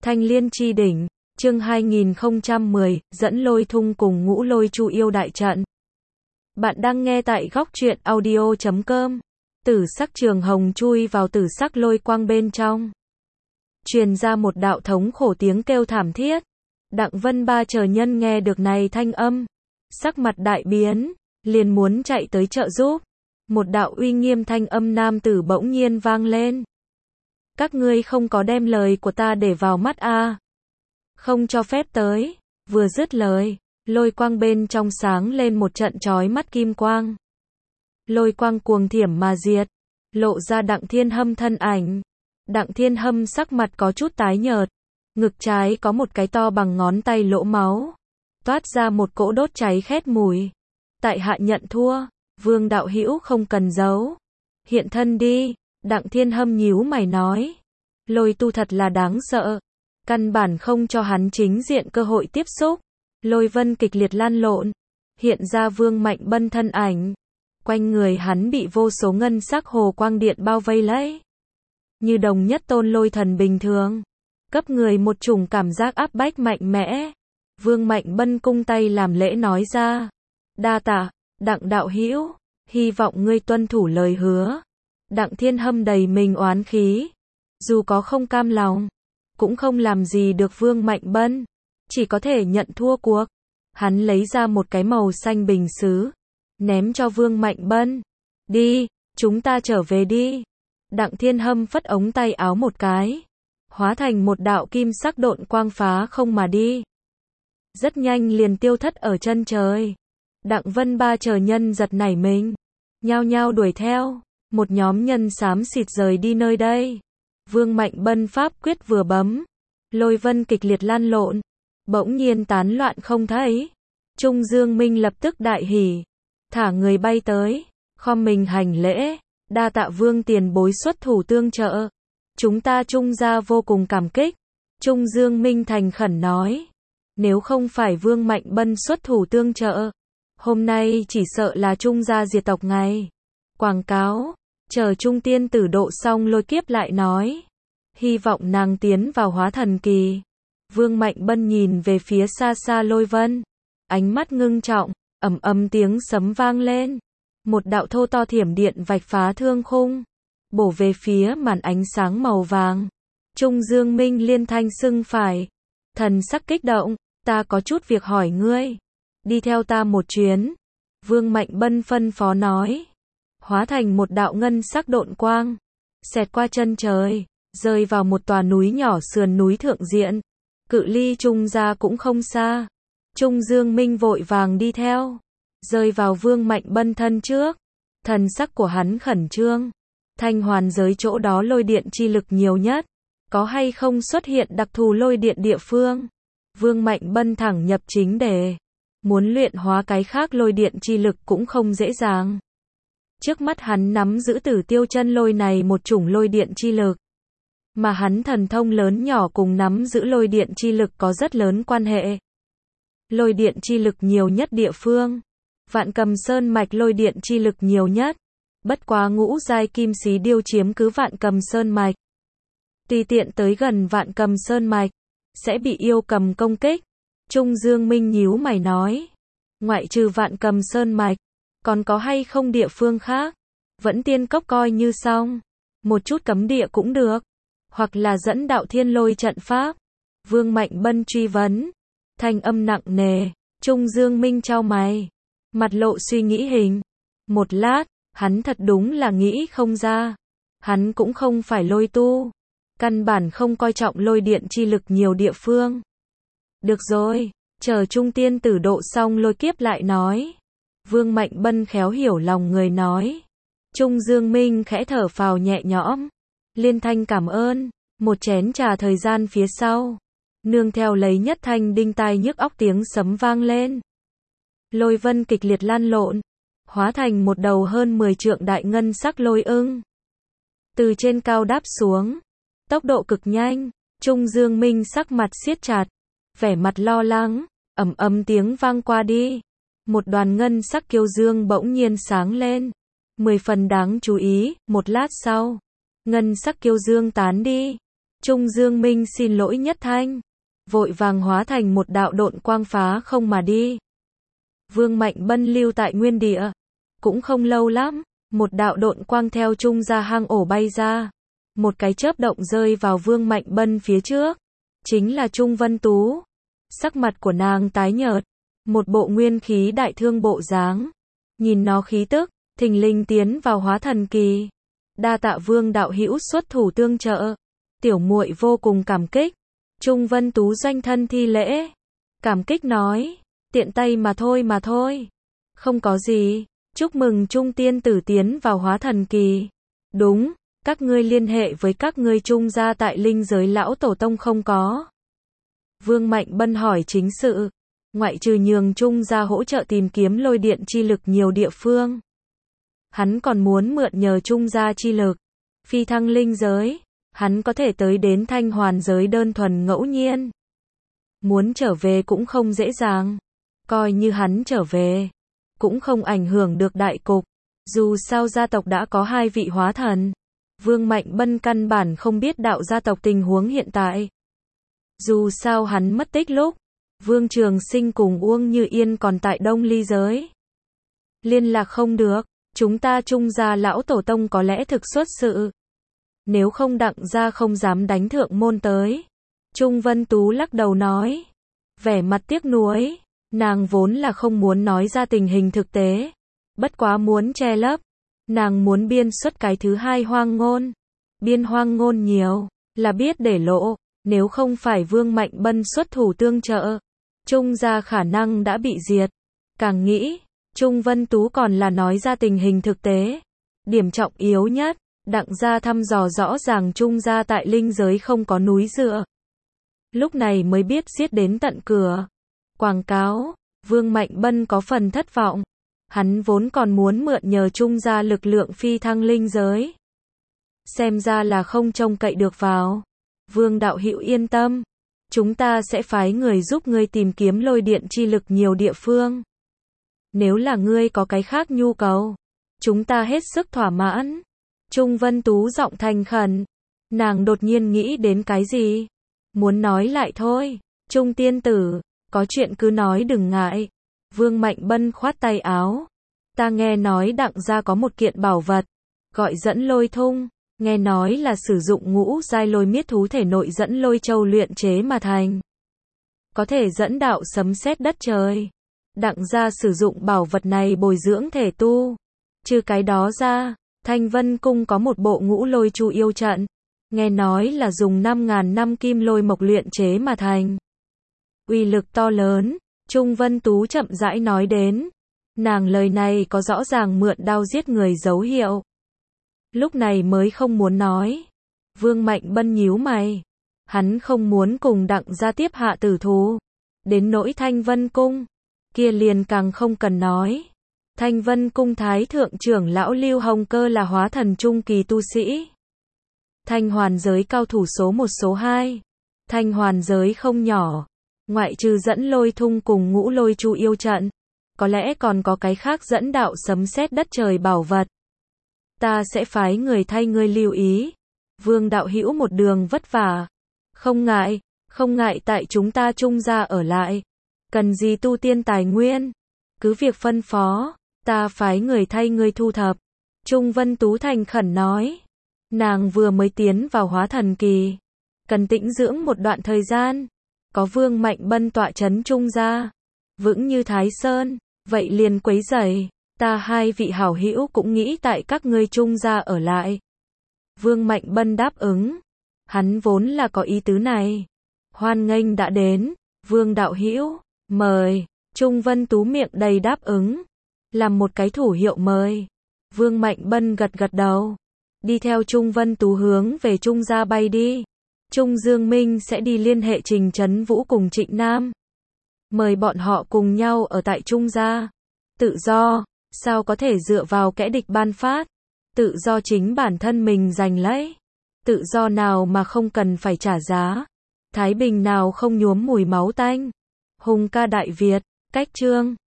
Thanh Liên chi đỉnh, chương 2010, dẫn Lôi Thung cùng Ngũ Lôi Chu yêu đại trận. Bạn đang nghe tại góc truyện audio.com. Tử sắc trường hồng chui vào tử sắc lôi quang bên trong. Truyền ra một đạo thống khổ tiếng kêu thảm thiết. Đặng Vân Ba chờ nhân nghe được này thanh âm. Sắc mặt đại biến, liền muốn chạy tới trợ giúp. Một đạo uy nghiêm thanh âm nam tử bỗng nhiên vang lên. Các ngươi không có đem lời của ta để vào mắt à? Không cho phép tới. Vừa dứt lời, lôi quang bên trong sáng lên một trận chói mắt kim quang. Lôi quang cuồng thiểm mà diệt, lộ ra Đặng Thiên Hâm thân ảnh. Đặng Thiên Hâm sắc mặt có chút tái nhợt, ngực trái có một cái to bằng ngón tay lỗ máu, toát ra một cỗ đốt cháy khét mùi. Tại hạ nhận thua, Vương đạo hữu không cần giấu, hiện thân đi. Đặng Thiên Hâm nhíu mày nói, Lôi Tu thật là đáng sợ, căn bản không cho hắn chính diện cơ hội tiếp xúc. Lôi vân kịch liệt lan lộn, hiện ra Vương Mạnh Bân thân ảnh, quanh người hắn bị vô số ngân sắc hồ quang điện bao vây lấy, như đồng nhất tôn lôi thần bình thường, cấp người một chủng cảm giác áp bách mạnh mẽ. Vương Mạnh Bân cung tay làm lễ nói ra, đa tạ, Đặng đạo hữu, hy vọng ngươi tuân thủ lời hứa. Đặng Thiên Hâm đầy mình oán khí, dù có không cam lòng, cũng không làm gì được Vương Mạnh Bân, chỉ có thể nhận thua cuộc. Hắn lấy ra một cái màu xanh bình sứ, ném cho Vương Mạnh Bân. Đi, chúng ta trở về đi. Đặng Thiên Hâm phất ống tay áo một cái, hóa thành một đạo kim sắc độn quang phá không mà đi. Rất nhanh liền tiêu thất ở chân trời. Đặng Vân Ba chờ nhân giật nảy mình, nhao nhao đuổi theo. Một nhóm nhân xám xịt rời đi nơi đây. Vương Mạnh Bân pháp quyết vừa bấm, lôi vân kịch liệt lan lộn, bỗng nhiên tán loạn không thấy. Trung Dương Minh lập tức đại hỉ, thả người bay tới, khom mình hành lễ, đa tạ Vương tiền bối xuất thủ tương trợ, chúng ta Trung gia vô cùng cảm kích. Trung Dương Minh thành khẩn nói, nếu không phải Vương Mạnh Bân xuất thủ tương trợ, hôm nay chỉ sợ là Trung gia diệt tộc ngày. Quảng cáo, chờ Trung tiên tử độ xong lôi kiếp lại nói, hy vọng nàng tiến vào hóa thần kỳ. Vương Mạnh Bân nhìn về phía xa xa lôi vân, ánh mắt ngưng trọng, ầm ầm tiếng sấm vang lên, một đạo thô to thiểm điện vạch phá thương khung, bổ về phía màn ánh sáng màu vàng. Trung Dương Minh liên thanh xưng phải, thần sắc kích động, ta có chút việc hỏi ngươi, đi theo ta một chuyến. Vương Mạnh Bân phân phó nói, hóa thành một đạo ngân sắc độn quang, xẹt qua chân trời, rơi vào một tòa núi nhỏ sườn núi thượng diện, cự ly Trung gia cũng không xa. Trung Dương Minh vội vàng đi theo, rơi vào Vương Mạnh Bân thân trước, thần sắc của hắn khẩn trương. Thanh hoàn giới chỗ đó lôi điện chi lực nhiều nhất, có hay không xuất hiện đặc thù lôi điện địa phương? Vương Mạnh Bân thẳng nhập chính đề, muốn luyện hóa cái khác lôi điện chi lực cũng không dễ dàng. Trước mắt hắn nắm giữ Tử Tiêu chân lôi này một chủng lôi điện chi lực, mà hắn thần thông lớn nhỏ cùng nắm giữ lôi điện chi lực có rất lớn quan hệ. Lôi điện chi lực nhiều nhất địa phương, Vạn Cầm Sơn mạch lôi điện chi lực nhiều nhất, bất quá ngũ giai kim xí điêu chiếm cứ Vạn Cầm Sơn mạch. Tùy tiện tới gần Vạn Cầm Sơn mạch, sẽ bị yêu cầm công kích. Trung Dương Minh nhíu mày nói, ngoại trừ Vạn Cầm Sơn mạch, còn có hay không địa phương khác? Vẫn Tiên Cốc coi như xong, một chút cấm địa cũng được, hoặc là dẫn đạo thiên lôi trận pháp. Vương Mạnh Bân truy vấn, thanh âm nặng nề. Trung Dương Minh chau mày, mặt lộ suy nghĩ hình. Một lát, hắn thật đúng là nghĩ không ra. Hắn cũng không phải lôi tu, căn bản không coi trọng lôi điện chi lực nhiều địa phương. Được rồi, chờ Trung tiên tử độ xong lôi kiếp lại nói. Vương Mạnh Bân khéo hiểu lòng người nói. Trung Dương Minh khẽ thở phào nhẹ nhõm, liên thanh cảm ơn. Một chén trà thời gian phía sau, nương theo lấy nhất thanh đinh tai nhức óc tiếng sấm vang lên. Lôi vân kịch liệt lan lộn, hóa thành một đầu hơn 10 trượng đại ngân sắc lôi ưng. Từ trên cao đáp xuống, tốc độ cực nhanh. Trung Dương Minh sắc mặt siết chặt, vẻ mặt lo lắng, ầm ầm tiếng vang qua đi. Một đoàn ngân sắc kiêu dương bỗng nhiên sáng lên, 10 phần đáng chú ý. Một lát sau, ngân sắc kiêu dương tán đi, Trung Dương Minh xin lỗi nhất thanh, vội vàng hóa thành một đạo độn quang phá không mà đi. Vương Mạnh Bân lưu tại nguyên địa, cũng không lâu lắm, một đạo độn quang theo Trung gia hang ổ bay ra, một cái chớp động rơi vào Vương Mạnh Bân phía trước, chính là Trung Vân Tú. Sắc mặt của nàng tái nhợt, một bộ nguyên khí đại thương bộ dáng, nhìn nó khí tức, thình lình tiến vào hóa thần kỳ. Đa tạ Vương đạo hữu xuất thủ tương trợ, tiểu muội vô cùng cảm kích. Trung Vân Tú doanh thân thi lễ, cảm kích nói, tiện tay mà thôi, không có gì, chúc mừng Trung tiên tử tiến vào hóa thần kỳ. Đúng, các ngươi liên hệ với các ngươi Trung gia tại linh giới lão tổ tông không có? Vương Mạnh Bân hỏi chính sự, ngoại trừ nhường Trung gia hỗ trợ tìm kiếm lôi điện chi lực nhiều địa phương. Hắn còn muốn mượn nhờ Trung gia chi lực, phi thăng linh giới, hắn có thể tới đến Thanh Hoàn giới đơn thuần ngẫu nhiên. Muốn trở về cũng không dễ dàng, coi như hắn trở về, cũng không ảnh hưởng được đại cục, dù sao gia tộc đã có 2 vị hóa thần. Vương Mạnh Bân căn bản không biết đạo gia tộc tình huống hiện tại. Dù sao hắn mất tích lúc, Vương Trường Sinh cùng Uông Như Yên còn tại Đông Ly giới. Liên lạc không được, chúng ta Trung gia lão tổ tông có lẽ thực xuất sự. Nếu không Đặng gia không dám đánh thượng môn tới. Trung Vân Tú lắc đầu nói, vẻ mặt tiếc nuối, nàng vốn là không muốn nói ra tình hình thực tế, bất quá muốn che lấp, nàng muốn biên xuất cái thứ 2 hoang ngôn. Biên hoang ngôn nhiều, là biết để lộ, nếu không phải Vương Mạnh Bân xuất thủ tương trợ, Trung gia khả năng đã bị diệt. Càng nghĩ, Trung Vân Tú còn là nói ra tình hình thực tế. Điểm trọng yếu nhất, Đặng gia thăm dò rõ ràng Trung gia tại linh giới không có núi dựa. Lúc này mới biết giết đến tận cửa. Quảng cáo, Vương Mạnh Bân có phần thất vọng. Hắn vốn còn muốn mượn nhờ Trung gia lực lượng phi thăng linh giới. Xem ra là không trông cậy được vào. Vương đạo hữu yên tâm, chúng ta sẽ phái người giúp ngươi tìm kiếm lôi điện chi lực nhiều địa phương. Nếu là ngươi có cái khác nhu cầu, chúng ta hết sức thỏa mãn. Trung Vân Tú giọng thành khẩn, nàng đột nhiên nghĩ đến cái gì, muốn nói lại thôi. Trung tiên tử, có chuyện cứ nói đừng ngại. Vương Mạnh Bân khoát tay áo, ta nghe nói Đặng gia có một kiện bảo vật, gọi dẫn lôi thung, nghe nói là sử dụng ngũ giai lôi miết thú thể nội dẫn lôi châu luyện chế mà thành, có thể dẫn đạo sấm sét đất trời. Đặng gia sử dụng bảo vật này bồi dưỡng thể tu. Trừ cái đó ra, Thanh Vân Cung có một bộ ngũ lôi chu yêu trận, nghe nói là dùng 5.000 năm kim lôi mộc luyện chế mà thành. Uy lực to lớn, Trung Vân Tú chậm rãi nói đến. Nàng lời này có rõ ràng mượn đao giết người dấu hiệu. Lúc này mới không muốn nói. Vương Mạnh Bân nhíu mày. Hắn không muốn cùng Đặng gia tiếp hạ tử thù. Đến nỗi Thanh Vân Cung, kia liền càng không cần nói. Thanh Vân Cung Thái Thượng trưởng lão Lưu Hồng Cơ là hóa thần trung kỳ tu sĩ. Thanh Hoàn giới cao thủ số 1 số 2. Thanh Hoàn giới không nhỏ. Ngoại trừ dẫn lôi thung cùng ngũ lôi chu yêu trận, có lẽ còn có cái khác dẫn đạo sấm sét đất trời bảo vật. Ta sẽ phái người thay ngươi lưu ý. Vương đạo hữu một đường vất vả. Không ngại tại chúng ta Trung gia ở lại. Cần gì tu tiên tài nguyên, cứ việc phân phó, ta phái người thay ngươi thu thập. Trung Vân Tú thành khẩn nói. Nàng vừa mới tiến vào hóa thần kỳ, cần tĩnh dưỡng một đoạn thời gian. Có Vương Mạnh Bân tọa trấn Trung gia, vững như Thái Sơn, vậy liền quấy rầy. Ta 2 vị hảo hữu cũng nghĩ tại các ngươi Trung gia ở lại. Vương Mạnh Bân đáp ứng. Hắn vốn là có ý tứ này. Hoan nghênh đã đến, Vương đạo hữu, mời. Trung Vân Tú miệng đầy đáp ứng, làm một cái thủ hiệu mời. Vương Mạnh Bân gật gật đầu, đi theo Trung Vân Tú hướng về Trung gia bay đi. Trung Dương Minh sẽ đi liên hệ Trình Trấn Vũ cùng Trịnh Nam, mời bọn họ cùng nhau ở tại Trung gia. Tự do, sao có thể dựa vào kẻ địch ban phát? Tự do chính bản thân mình giành lấy. Tự do nào mà không cần phải trả giá? Thái bình nào không nhuốm mùi máu tanh? Hùng ca Đại Việt, cách chương